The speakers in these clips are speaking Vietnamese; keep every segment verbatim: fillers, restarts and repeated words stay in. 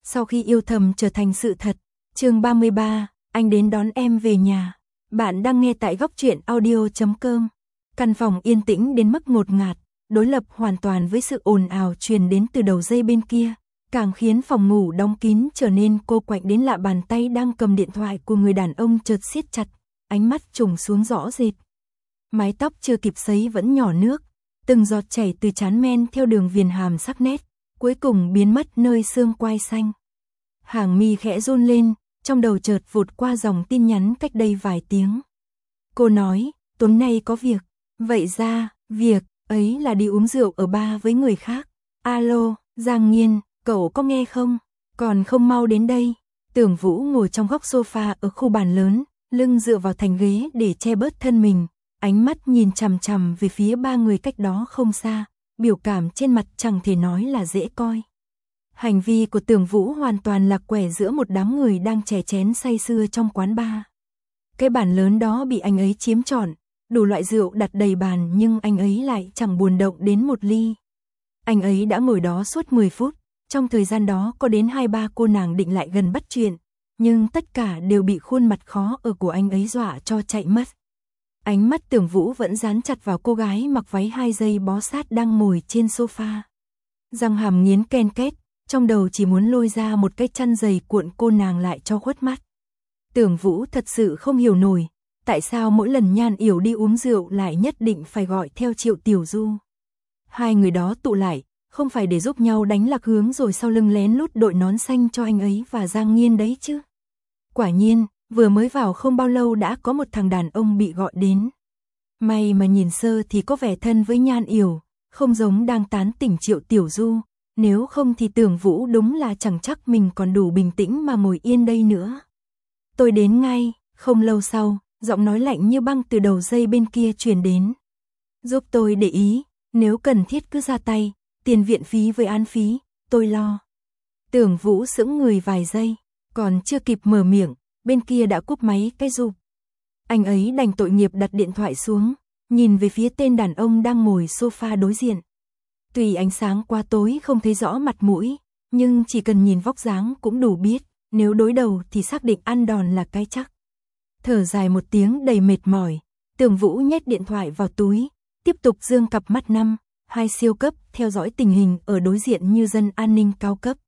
Sau khi yêu thầm trở thành sự thật. Chương ba mươi ba, anh đến đón em về nhà. Bạn đang nghe tại góc truyện audio chấm com. Căn phòng yên tĩnh đến mức ngột ngạt, đối lập hoàn toàn với sự ồn ào truyền đến từ đầu dây bên kia, càng khiến phòng ngủ đóng kín trở nên cô quạnh đến lạ. Bàn tay đang cầm điện thoại của người đàn ông chợt siết chặt, ánh mắt trùng xuống rõ rệt. Mái tóc chưa kịp sấy vẫn nhỏ nước, từng giọt chảy từ trán men theo đường viền hàm sắc nét, cuối cùng biến mất nơi xương quai xanh. Hàng mi khẽ run lên, trong đầu chợt vụt qua dòng tin nhắn cách đây vài tiếng. Cô nói, tối nay có việc. Vậy ra, việc ấy là đi uống rượu ở bar với người khác. Alo, Giang Nghiên, cậu có nghe không? Còn không mau đến đây. Tưởng Vũ ngồi trong góc sofa ở khu bàn lớn, lưng dựa vào thành ghế để che bớt thân mình, ánh mắt nhìn chằm chằm về phía ba người cách đó không xa, biểu cảm trên mặt chẳng thể nói là dễ coi. Hành vi của Tưởng Vũ hoàn toàn lạc quẻ giữa một đám người đang chè chén say sưa trong quán bar. Cái bàn lớn đó bị anh ấy chiếm trọn, đủ loại rượu đặt đầy bàn nhưng anh ấy lại chẳng buồn động đến một ly. Anh ấy đã ngồi đó suốt mười phút, trong thời gian đó có đến hai ba cô nàng định lại gần bắt chuyện, nhưng tất cả đều bị khuôn mặt khó ở của anh ấy dọa cho chạy mất. Ánh mắt Tưởng Vũ vẫn dán chặt vào cô gái mặc váy hai dây bó sát đang ngồi trên sofa. Răng hàm nghiến ken két, trong đầu chỉ muốn lôi ra một cái chăn dày cuộn cô nàng lại cho khuất mắt. Tưởng Vũ thật sự không hiểu nổi, tại sao mỗi lần Nhan Yểu đi uống rượu lại nhất định phải gọi theo Triệu Tiểu Du. Hai người đó tụ lại, không phải để giúp nhau đánh lạc hướng rồi sau lưng lén lút đội nón xanh cho anh ấy và Giang Nghiên đấy chứ. Quả nhiên, vừa mới vào không bao lâu đã có một thằng đàn ông bị gọi đến. May mà nhìn sơ thì có vẻ thân với Nhan Yểu, không giống đang tán tỉnh Triệu Tiểu Du, nếu không thì Tưởng Vũ đúng là chẳng chắc mình còn đủ bình tĩnh mà ngồi yên đây nữa. Tôi đến ngay. Không lâu sau, giọng nói lạnh như băng từ đầu dây bên kia truyền đến. Giúp tôi để ý, nếu cần thiết cứ ra tay, tiền viện phí với án phí, tôi lo. Tưởng Vũ sững người vài giây, còn chưa kịp mở miệng, bên kia đã cúp máy cái rụp. Anh ấy đành tội nghiệp đặt điện thoại xuống, nhìn về phía tên đàn ông đang ngồi sofa đối diện. Tuy ánh sáng quá tối không thấy rõ mặt mũi, nhưng chỉ cần nhìn vóc dáng cũng đủ biết, nếu đối đầu thì xác định ăn đòn là cái chắc. Thở dài một tiếng đầy mệt mỏi, Tưởng Vũ nhét điện thoại vào túi, tiếp tục dương cặp mắt năm, hai siêu cấp theo dõi tình hình ở đối diện như dân an ninh cao cấp.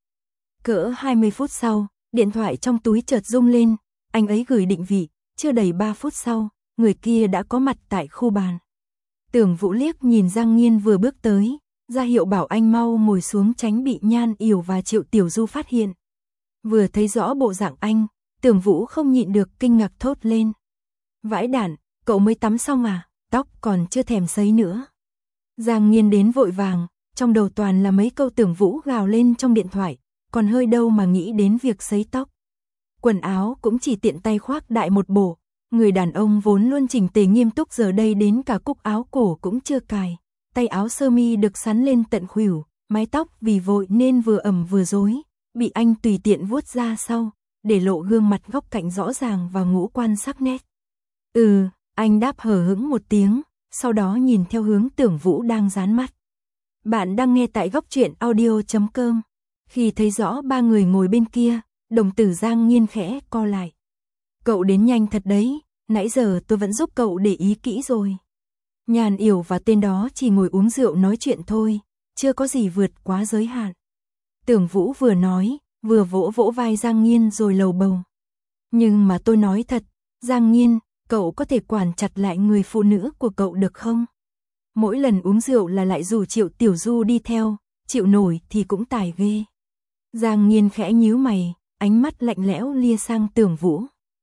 Cỡ hai mươi phút sau, điện thoại trong túi chợt rung lên, anh ấy gửi định vị, chưa đầy ba phút sau, người kia đã có mặt tại khu bàn. Tưởng Vũ liếc nhìn Giang Nghiên vừa bước tới, ra hiệu bảo anh mau ngồi xuống tránh bị Nhan Yểu và Triệu Tiểu Du phát hiện. Vừa thấy rõ bộ dạng anh, Tưởng Vũ không nhịn được kinh ngạc thốt lên. Vãi đản, cậu mới tắm xong à, tóc còn chưa thèm sấy nữa. Giang Nghiên đến vội vàng, trong đầu toàn là mấy câu Tưởng Vũ gào lên trong điện thoại, còn hơi đâu mà nghĩ đến việc sấy tóc. Quần áo cũng chỉ tiện tay khoác đại một bộ, người đàn ông vốn luôn chỉnh tề nghiêm túc giờ đây đến cả cúc áo cổ cũng chưa cài, tay áo sơ mi được sắn lên tận khuỷu, mái tóc vì vội nên vừa ẩm vừa rối, bị anh tùy tiện vuốt ra sau, để lộ gương mặt góc cạnh rõ ràng và ngũ quan sắc nét. Ừ, anh đáp hờ hững một tiếng, sau đó nhìn theo hướng Tưởng Vũ đang dán mắt. Bạn đang nghe tại góc truyện audio chấm com. Khi thấy rõ ba người ngồi bên kia, đồng tử Giang Nghiên khẽ co lại. Cậu đến nhanh thật đấy, nãy giờ tôi vẫn giúp cậu để ý kỹ rồi. Nhan Yểu và tên đó chỉ ngồi uống rượu nói chuyện thôi, chưa có gì vượt quá giới hạn. Tưởng Vũ vừa nói, vừa vỗ vỗ vai Giang Nghiên rồi lầu bầu. Nhưng mà tôi nói thật, Giang Nghiên, cậu có thể quản chặt lại người phụ nữ của cậu được không? Mỗi lần uống rượu là lại rủ Triệu Tiểu Du đi theo, chịu nổi thì cũng tài ghê. Giang Nghiên khẽ nhíu mày, ánh mắt lạnh lẽo lia sang Tưởng Vũ.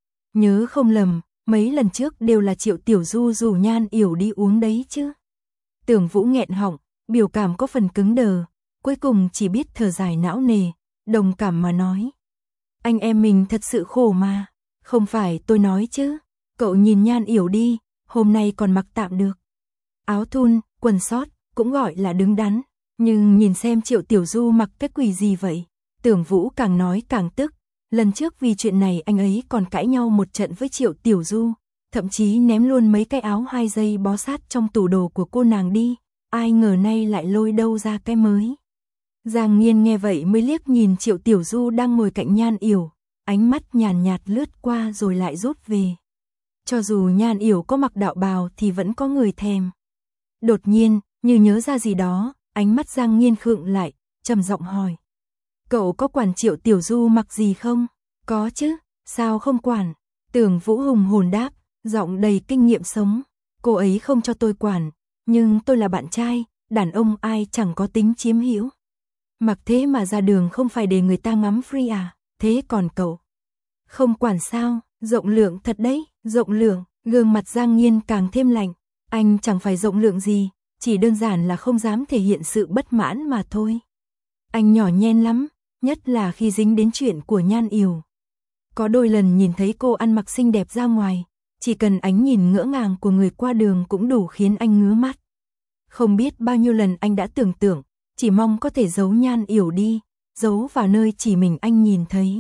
Nhớ không lầm, mấy lần trước đều là Triệu Tiểu Du rủ Nhan Yểu đi uống đấy chứ. Tưởng Vũ nghẹn họng, biểu cảm có phần cứng đờ, cuối cùng chỉ biết thở dài não nề, đồng cảm mà nói. Anh em mình thật sự khổ mà, không phải tôi nói chứ, cậu nhìn Nhan Yểu đi, hôm nay còn mặc tạm được. Áo thun, quần sót, cũng gọi là đứng đắn, nhưng nhìn xem Triệu Tiểu Du mặc cái quỷ gì vậy. Tưởng Vũ càng nói càng tức, lần trước vì chuyện này anh ấy còn cãi nhau một trận với Triệu Tiểu Du, thậm chí ném luôn mấy cái áo hai dây bó sát trong tủ đồ của cô nàng đi, ai ngờ nay lại lôi đâu ra cái mới. Giang Nghiên nghe vậy mới liếc nhìn Triệu Tiểu Du đang ngồi cạnh Nhan Yểu, ánh mắt nhàn nhạt lướt qua rồi lại rút về. Cho dù Nhan Yểu có mặc đạo bào thì vẫn có người thèm. Đột nhiên, như nhớ ra gì đó, ánh mắt Giang Nghiên khựng lại, trầm giọng hỏi. Cậu có quản Triệu Tiểu Du mặc gì không? Có chứ, sao không quản? Tưởng Vũ hùng hồn đáp, giọng đầy kinh nghiệm sống. Cô ấy không cho tôi quản, nhưng tôi là bạn trai, đàn ông ai chẳng có tính chiếm hữu. Mặc thế mà ra đường không phải để người ta ngắm free à? Thế còn cậu? Không quản sao? Rộng lượng thật đấy, rộng lượng. Gương mặt Giang Nghiên càng thêm lạnh. Anh chẳng phải rộng lượng gì, chỉ đơn giản là không dám thể hiện sự bất mãn mà thôi. Anh nhỏ nhen lắm, nhất là khi dính đến chuyện của Nhan Yểu. Có đôi lần nhìn thấy cô ăn mặc xinh đẹp ra ngoài, chỉ cần ánh nhìn ngỡ ngàng của người qua đường cũng đủ khiến anh ngứa mắt. Không biết bao nhiêu lần anh đã tưởng tượng, chỉ mong có thể giấu Nhan Yểu đi, giấu vào nơi chỉ mình anh nhìn thấy.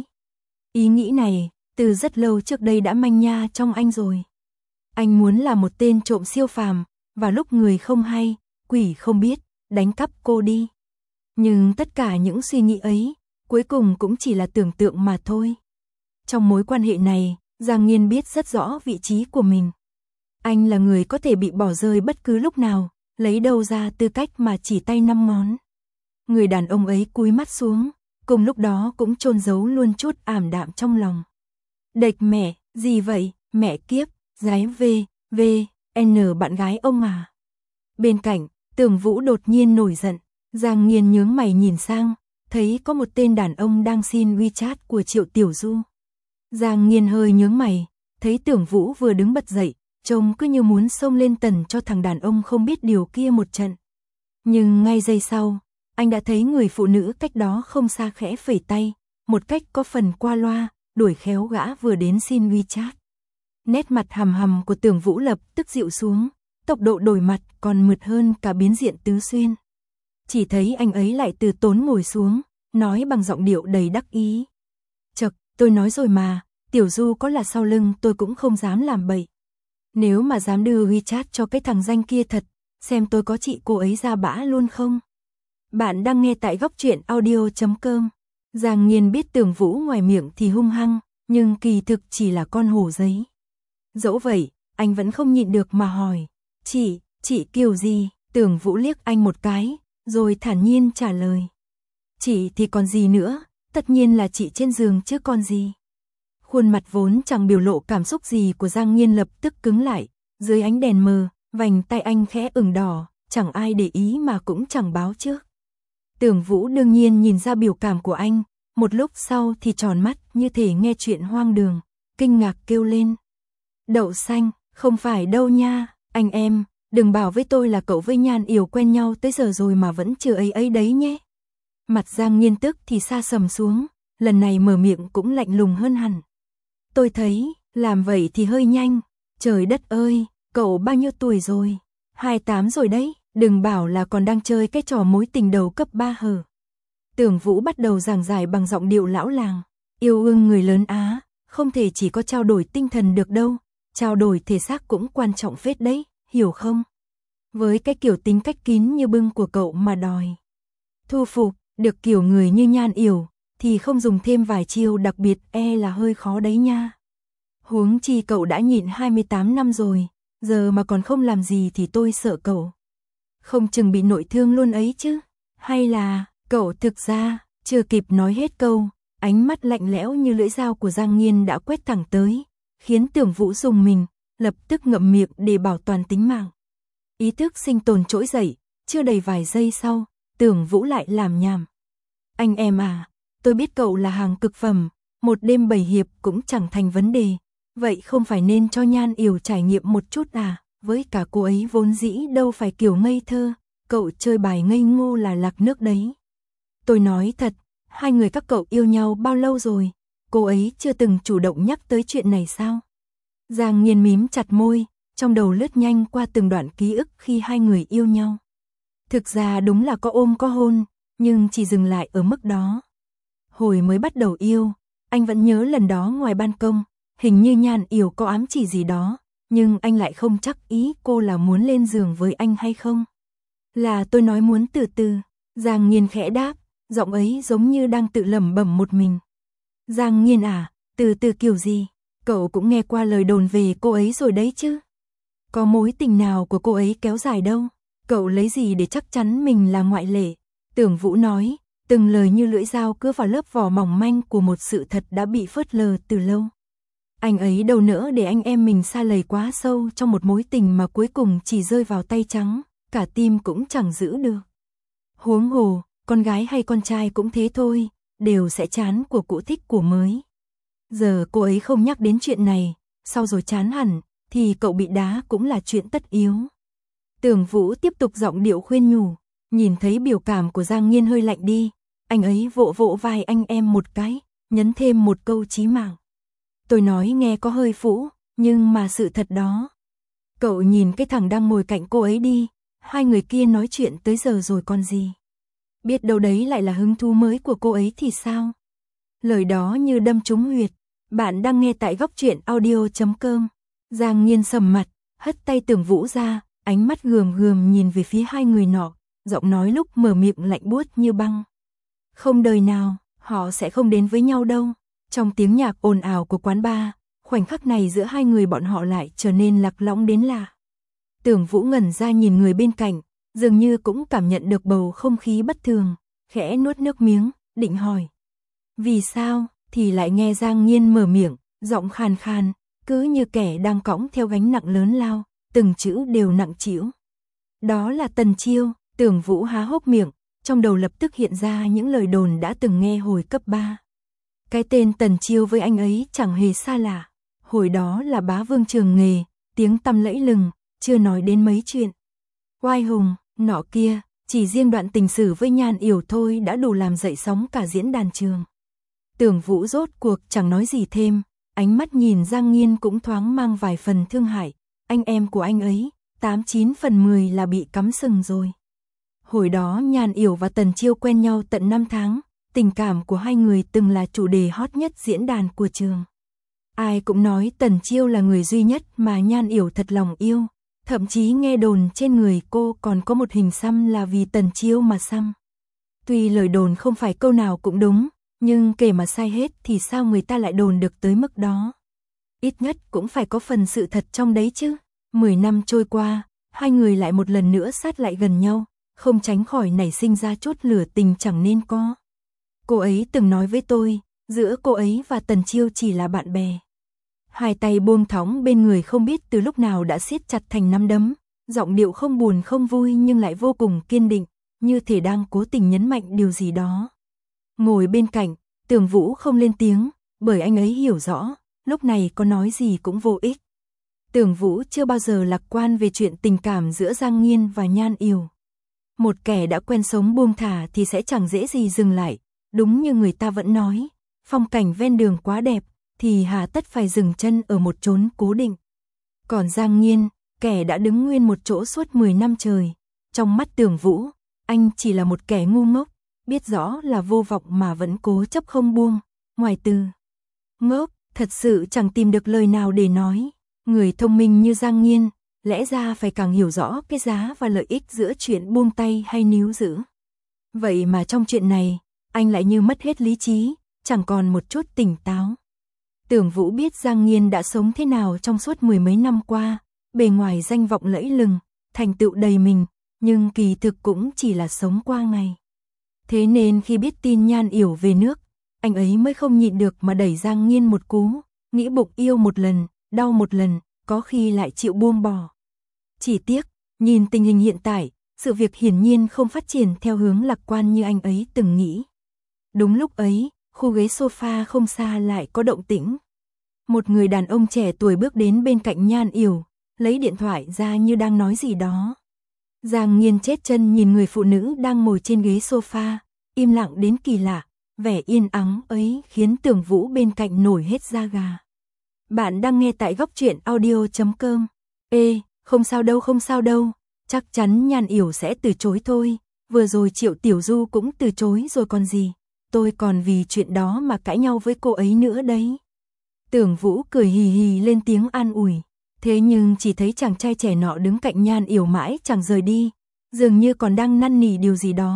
Ý nghĩ này, từ rất lâu trước đây đã manh nha trong anh rồi. Anh muốn là một tên trộm siêu phàm, và lúc người không hay, quỷ không biết, đánh cắp cô đi. Nhưng tất cả những suy nghĩ ấy, cuối cùng cũng chỉ là tưởng tượng mà thôi. Trong mối quan hệ này, Giang Nghiên biết rất rõ vị trí của mình. Anh là người có thể bị bỏ rơi bất cứ lúc nào, lấy đâu ra tư cách mà chỉ tay năm ngón. Người đàn ông ấy cúi mắt xuống, cùng lúc đó cũng chôn giấu luôn chút ảm đạm trong lòng. Đệch mẹ, gì vậy, mẹ kiếp, gái V, V, N bạn gái ông à. Bên cạnh, Tưởng Vũ đột nhiên nổi giận, Giang Nghiên nhướng mày nhìn sang, thấy có một tên đàn ông đang xin WeChat của Triệu Tiểu Du. Giang Nghiên hơi nhướng mày, thấy Tưởng Vũ vừa đứng bật dậy, trông cứ như muốn xông lên tần cho thằng đàn ông không biết điều kia một trận. Nhưng ngay giây sau, anh đã thấy người phụ nữ cách đó không xa khẽ phẩy tay, một cách có phần qua loa, đuổi khéo gã vừa đến xin WeChat. Nét mặt hầm hầm của Tưởng Vũ lập tức dịu xuống, tốc độ đổi mặt còn mượt hơn cả biến diện Tứ Xuyên. Chỉ thấy anh ấy lại từ tốn ngồi xuống, nói bằng giọng điệu đầy đắc ý. Chậc, tôi nói rồi mà, Tiểu Du có là sau lưng tôi cũng không dám làm bậy. Nếu mà dám đưa WeChat cho cái thằng danh kia thật, xem tôi có trị cô ấy ra bã luôn không? Bạn đang nghe tại góc truyện audio chấm com. Giang Nghiên biết Tưởng Vũ ngoài miệng thì hung hăng, nhưng kỳ thực chỉ là con hổ giấy. Dẫu vậy, anh vẫn không nhịn được mà hỏi. Chị, chị kiểu gì? Tưởng Vũ liếc anh một cái, rồi thản nhiên trả lời. Chị thì còn gì nữa, tất nhiên là chị trên giường chứ còn gì. Khuôn mặt vốn chẳng biểu lộ cảm xúc gì của Giang Nghiên lập tức cứng lại, dưới ánh đèn mờ, vành tay anh khẽ ửng đỏ, chẳng ai để ý mà cũng chẳng báo trước. Tưởng Vũ đương nhiên nhìn ra biểu cảm của anh, một lúc sau thì tròn mắt như thể nghe chuyện hoang đường, kinh ngạc kêu lên. Đậu xanh, không phải đâu nha, anh em, đừng bảo với tôi là cậu với Nhan Yểu quen nhau tới giờ rồi mà vẫn chưa ấy ấy đấy nhé. Mặt Giang Nghiên tức thì sa sầm xuống, lần này mở miệng cũng lạnh lùng hơn hẳn. Tôi thấy, làm vậy thì hơi nhanh, trời đất ơi, cậu bao nhiêu tuổi rồi? hai mươi tám rồi đấy, đừng bảo là còn đang chơi cái trò mối tình đầu cấp ba hờ. Tưởng Vũ bắt đầu giảng giải bằng giọng điệu lão làng, yêu ương người lớn Á, không thể chỉ có trao đổi tinh thần được đâu, trao đổi thể xác cũng quan trọng phết đấy, hiểu không? Với cái kiểu tính cách kín như bưng của cậu mà đòi thu phục được kiểu người như Nhan Yểu thì không dùng thêm vài chiêu đặc biệt e là hơi khó đấy nha. Huống chi cậu đã nhịn hai mươi tám năm rồi, giờ mà còn không làm gì thì tôi sợ cậu không chừng bị nội thương luôn ấy chứ. Hay là, cậu thực ra, chưa kịp nói hết câu, ánh mắt lạnh lẽo như lưỡi dao của Giang Nghiên đã quét thẳng tới, khiến Tưởng Vũ rùng mình, lập tức ngậm miệng để bảo toàn tính mạng. Ý thức sinh tồn trỗi dậy, chưa đầy vài giây sau, Tưởng Vũ lại làm nhảm. Anh em à, tôi biết cậu là hàng cực phẩm, một đêm bảy hiệp cũng chẳng thành vấn đề, vậy không phải nên cho Nhan Yểu trải nghiệm một chút à? Với cả cô ấy vốn dĩ đâu phải kiểu ngây thơ, cậu chơi bài ngây ngô là lạc nước đấy. Tôi nói thật, hai người các cậu yêu nhau bao lâu rồi, cô ấy chưa từng chủ động nhắc tới chuyện này sao? Giang Nghiên mím chặt môi, trong đầu lướt nhanh qua từng đoạn ký ức khi hai người yêu nhau. Thực ra đúng là có ôm có hôn, nhưng chỉ dừng lại ở mức đó. Hồi mới bắt đầu yêu, anh vẫn nhớ lần đó ngoài ban công, hình như Nhan Yểu có ám chỉ gì đó, nhưng anh lại không chắc ý cô là muốn lên giường với anh hay không. Là tôi nói muốn từ từ, Giang Nghiên khẽ đáp, giọng ấy giống như đang tự lẩm bẩm một mình. Giang Nghiên à, từ từ kiểu gì, cậu cũng nghe qua lời đồn về cô ấy rồi đấy chứ. Có mối tình nào của cô ấy kéo dài đâu, cậu lấy gì để chắc chắn mình là ngoại lệ. Tưởng Vũ nói, từng lời như lưỡi dao cứa vào lớp vỏ mỏng manh của một sự thật đã bị phớt lờ từ lâu. Anh ấy đâu nỡ để anh em mình sa lầy quá sâu trong một mối tình mà cuối cùng chỉ rơi vào tay trắng, cả tim cũng chẳng giữ được. Huống hồ, con gái hay con trai cũng thế thôi, đều sẽ chán của cũ thích của mới. Giờ cô ấy không nhắc đến chuyện này, sau rồi chán hẳn, thì cậu bị đá cũng là chuyện tất yếu. Tưởng Vũ tiếp tục giọng điệu khuyên nhủ, nhìn thấy biểu cảm của Giang Nghiên hơi lạnh đi, anh ấy vỗ vỗ vai anh em một cái, nhấn thêm một câu chí mạng. Tôi nói nghe có hơi phũ, nhưng mà sự thật đó. Cậu nhìn cái thằng đang ngồi cạnh cô ấy đi, hai người kia nói chuyện tới giờ rồi còn gì. Biết đâu đấy lại là hứng thú mới của cô ấy thì sao? Lời đó như đâm trúng huyệt. Bạn đang nghe tại góc truyện audio chấm com. Giang Nghiên sầm mặt, hất tay Tưởng Vũ ra, ánh mắt gườm gườm nhìn về phía hai người nọ, giọng nói lúc mở miệng lạnh buốt như băng. Không đời nào, họ sẽ không đến với nhau đâu. Trong tiếng nhạc ồn ào của quán bar, khoảnh khắc này giữa hai người bọn họ lại trở nên lạc lõng đến lạ. Tưởng Vũ ngẩn ra nhìn người bên cạnh, dường như cũng cảm nhận được bầu không khí bất thường, khẽ nuốt nước miếng, định hỏi. Vì sao, thì lại nghe Giang Nghiên mở miệng, giọng khàn khàn, cứ như kẻ đang cõng theo gánh nặng lớn lao, từng chữ đều nặng trĩu. Đó là Tần Chiêu. Tưởng Vũ há hốc miệng, trong đầu lập tức hiện ra những lời đồn đã từng nghe hồi cấp ba. Cái tên Tần Chiêu với anh ấy chẳng hề xa lạ, hồi đó là bá vương trường nghề, tiếng tăm lẫy lừng, chưa nói đến mấy chuyện oai hùng, nọ kia, chỉ riêng đoạn tình sử với Nhan Yểu thôi đã đủ làm dậy sóng cả diễn đàn trường. Tưởng Vũ rốt cuộc chẳng nói gì thêm, ánh mắt nhìn Giang Nghiên cũng thoáng mang vài phần thương hại, anh em của anh ấy, tám chín phần mười là bị cắm sừng rồi. Hồi đó Nhan Yểu và Tần Chiêu quen nhau tận năm tháng, tình cảm của hai người từng là chủ đề hot nhất diễn đàn của trường. Ai cũng nói Tần Chiêu là người duy nhất mà Nhan Yểu thật lòng yêu, thậm chí nghe đồn trên người cô còn có một hình xăm là vì Tần Chiêu mà xăm. Tuy lời đồn không phải câu nào cũng đúng, nhưng kể mà sai hết thì sao người ta lại đồn được tới mức đó. Ít nhất cũng phải có phần sự thật trong đấy chứ. Mười năm trôi qua, hai người lại một lần nữa sát lại gần nhau, không tránh khỏi nảy sinh ra chút lửa tình chẳng nên có. Cô ấy từng nói với tôi, giữa cô ấy và Tần Chiêu chỉ là bạn bè. Hai tay buông thõng bên người không biết từ lúc nào đã siết chặt thành nắm đấm, giọng điệu không buồn không vui nhưng lại vô cùng kiên định, như thể đang cố tình nhấn mạnh điều gì đó. Ngồi bên cạnh, Tưởng Vũ không lên tiếng, bởi anh ấy hiểu rõ, lúc này có nói gì cũng vô ích. Tưởng Vũ chưa bao giờ lạc quan về chuyện tình cảm giữa Giang Nghiên và Nhan Yểu. Một kẻ đã quen sống buông thả thì sẽ chẳng dễ gì dừng lại, đúng như người ta vẫn nói, phong cảnh ven đường quá đẹp, thì hà tất phải dừng chân ở một chốn cố định. Còn Giang Nghiên, kẻ đã đứng nguyên một chỗ suốt mười năm trời, trong mắt Tưởng Vũ, anh chỉ là một kẻ ngu ngốc, biết rõ là vô vọng mà vẫn cố chấp không buông, ngoài từ ngốc, thật sự chẳng tìm được lời nào để nói. Người thông minh như Giang Nghiên, lẽ ra phải càng hiểu rõ cái giá và lợi ích giữa chuyện buông tay hay níu giữ. Vậy mà trong chuyện này, anh lại như mất hết lý trí, chẳng còn một chút tỉnh táo. Tưởng Vũ biết Giang Nghiên đã sống thế nào trong suốt mười mấy năm qua, bề ngoài danh vọng lẫy lừng, thành tựu đầy mình, nhưng kỳ thực cũng chỉ là sống qua ngày. Thế nên khi biết tin Nhan Yểu về nước, anh ấy mới không nhịn được mà đẩy Giang Nghiên một cú, nghĩ bụng yêu một lần, đau một lần, có khi lại chịu buông bỏ. Chỉ tiếc, nhìn tình hình hiện tại, sự việc hiển nhiên không phát triển theo hướng lạc quan như anh ấy từng nghĩ. Đúng lúc ấy, khu ghế sofa không xa lại có động tĩnh. Một người đàn ông trẻ tuổi bước đến bên cạnh Nhan Yểu, lấy điện thoại ra như đang nói gì đó. Giang Nghiên chết chân nhìn người phụ nữ đang ngồi trên ghế sofa, im lặng đến kỳ lạ, vẻ yên ắng ấy khiến Tưởng Vũ bên cạnh nổi hết da gà. Bạn đang nghe tại góc truyện audio chấm com. Ê, không sao đâu không sao đâu, chắc chắn Nhan Yểu sẽ từ chối thôi, vừa rồi Triệu Tiểu Du cũng từ chối rồi còn gì, tôi còn vì chuyện đó mà cãi nhau với cô ấy nữa đấy. Tưởng Vũ cười hì hì lên tiếng an ủi, thế nhưng chỉ thấy chàng trai trẻ nọ đứng cạnh Nhan Yểu mãi chẳng rời đi, dường như còn đang năn nỉ điều gì đó,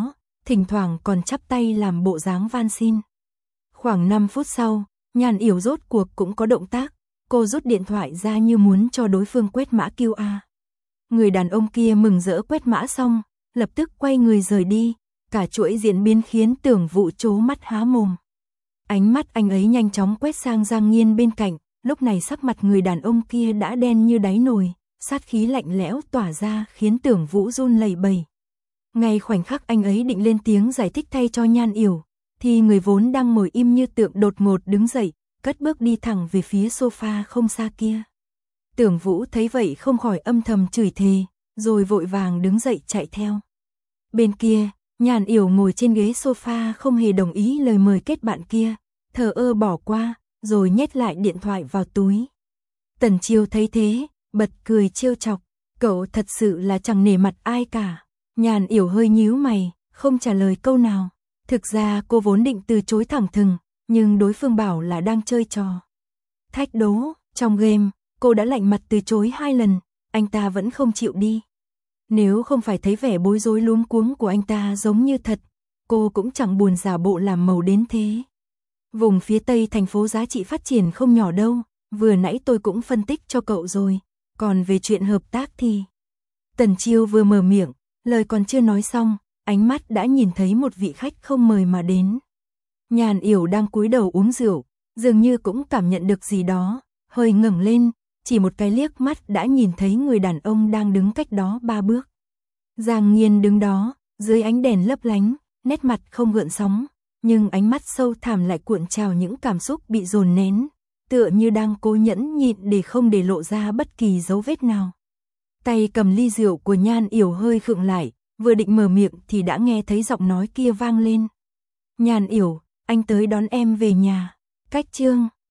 thỉnh thoảng còn chắp tay làm bộ dáng van xin. Khoảng năm phút sau, Nhan Yểu rốt cuộc cũng có động tác, cô rút điện thoại ra như muốn cho đối phương quét mã quy rờ. Người đàn ông kia mừng rỡ quét mã xong, lập tức quay người rời đi, cả chuỗi diễn biến khiến Tưởng Vũ trố mắt há mồm. Ánh mắt anh ấy nhanh chóng quét sang Giang Nghiên bên cạnh, lúc này sắc mặt người đàn ông kia đã đen như đáy nồi, sát khí lạnh lẽo tỏa ra khiến Tưởng Vũ run lẩy bẩy. Ngay khoảnh khắc anh ấy định lên tiếng giải thích thay cho Nhan Yểu, thì người vốn đang ngồi im như tượng đột ngột đứng dậy, cất bước đi thẳng về phía sofa không xa kia. Tưởng Vũ thấy vậy không khỏi âm thầm chửi thề, rồi vội vàng đứng dậy chạy theo. Bên kia, Nhan Yểu ngồi trên ghế sofa không hề đồng ý lời mời kết bạn kia, thờ ơ bỏ qua, rồi nhét lại điện thoại vào túi. Tần Chiêu thấy thế, bật cười trêu chọc, cậu thật sự là chẳng nể mặt ai cả. Nhan Yểu hơi nhíu mày, không trả lời câu nào. Thực ra cô vốn định từ chối thẳng thừng, nhưng đối phương bảo là đang chơi trò thách đố. Trong game, cô đã lạnh mặt từ chối hai lần, anh ta vẫn không chịu đi. Nếu không phải thấy vẻ bối rối luống cuống của anh ta giống như thật, cô cũng chẳng buồn giả bộ làm màu đến thế. Vùng phía Tây thành phố giá trị phát triển không nhỏ đâu, vừa nãy tôi cũng phân tích cho cậu rồi, còn về chuyện hợp tác thì... Tần Chiêu vừa mở miệng, lời còn chưa nói xong, ánh mắt đã nhìn thấy một vị khách không mời mà đến. Nhan Yểu đang cúi đầu uống rượu, dường như cũng cảm nhận được gì đó, hơi ngẩng lên, chỉ một cái liếc mắt đã nhìn thấy người đàn ông đang đứng cách đó ba bước. Giang Nghiên đứng đó, dưới ánh đèn lấp lánh, nét mặt không gợn sóng, nhưng ánh mắt sâu thẳm lại cuộn trào những cảm xúc bị dồn nén, tựa như đang cố nhẫn nhịn để không để lộ ra bất kỳ dấu vết nào. Tay cầm ly rượu của Nhan Yểu hơi khựng lại, vừa định mở miệng thì đã nghe thấy giọng nói kia vang lên. Nhan Yểu, anh tới đón em về nhà. Cách chương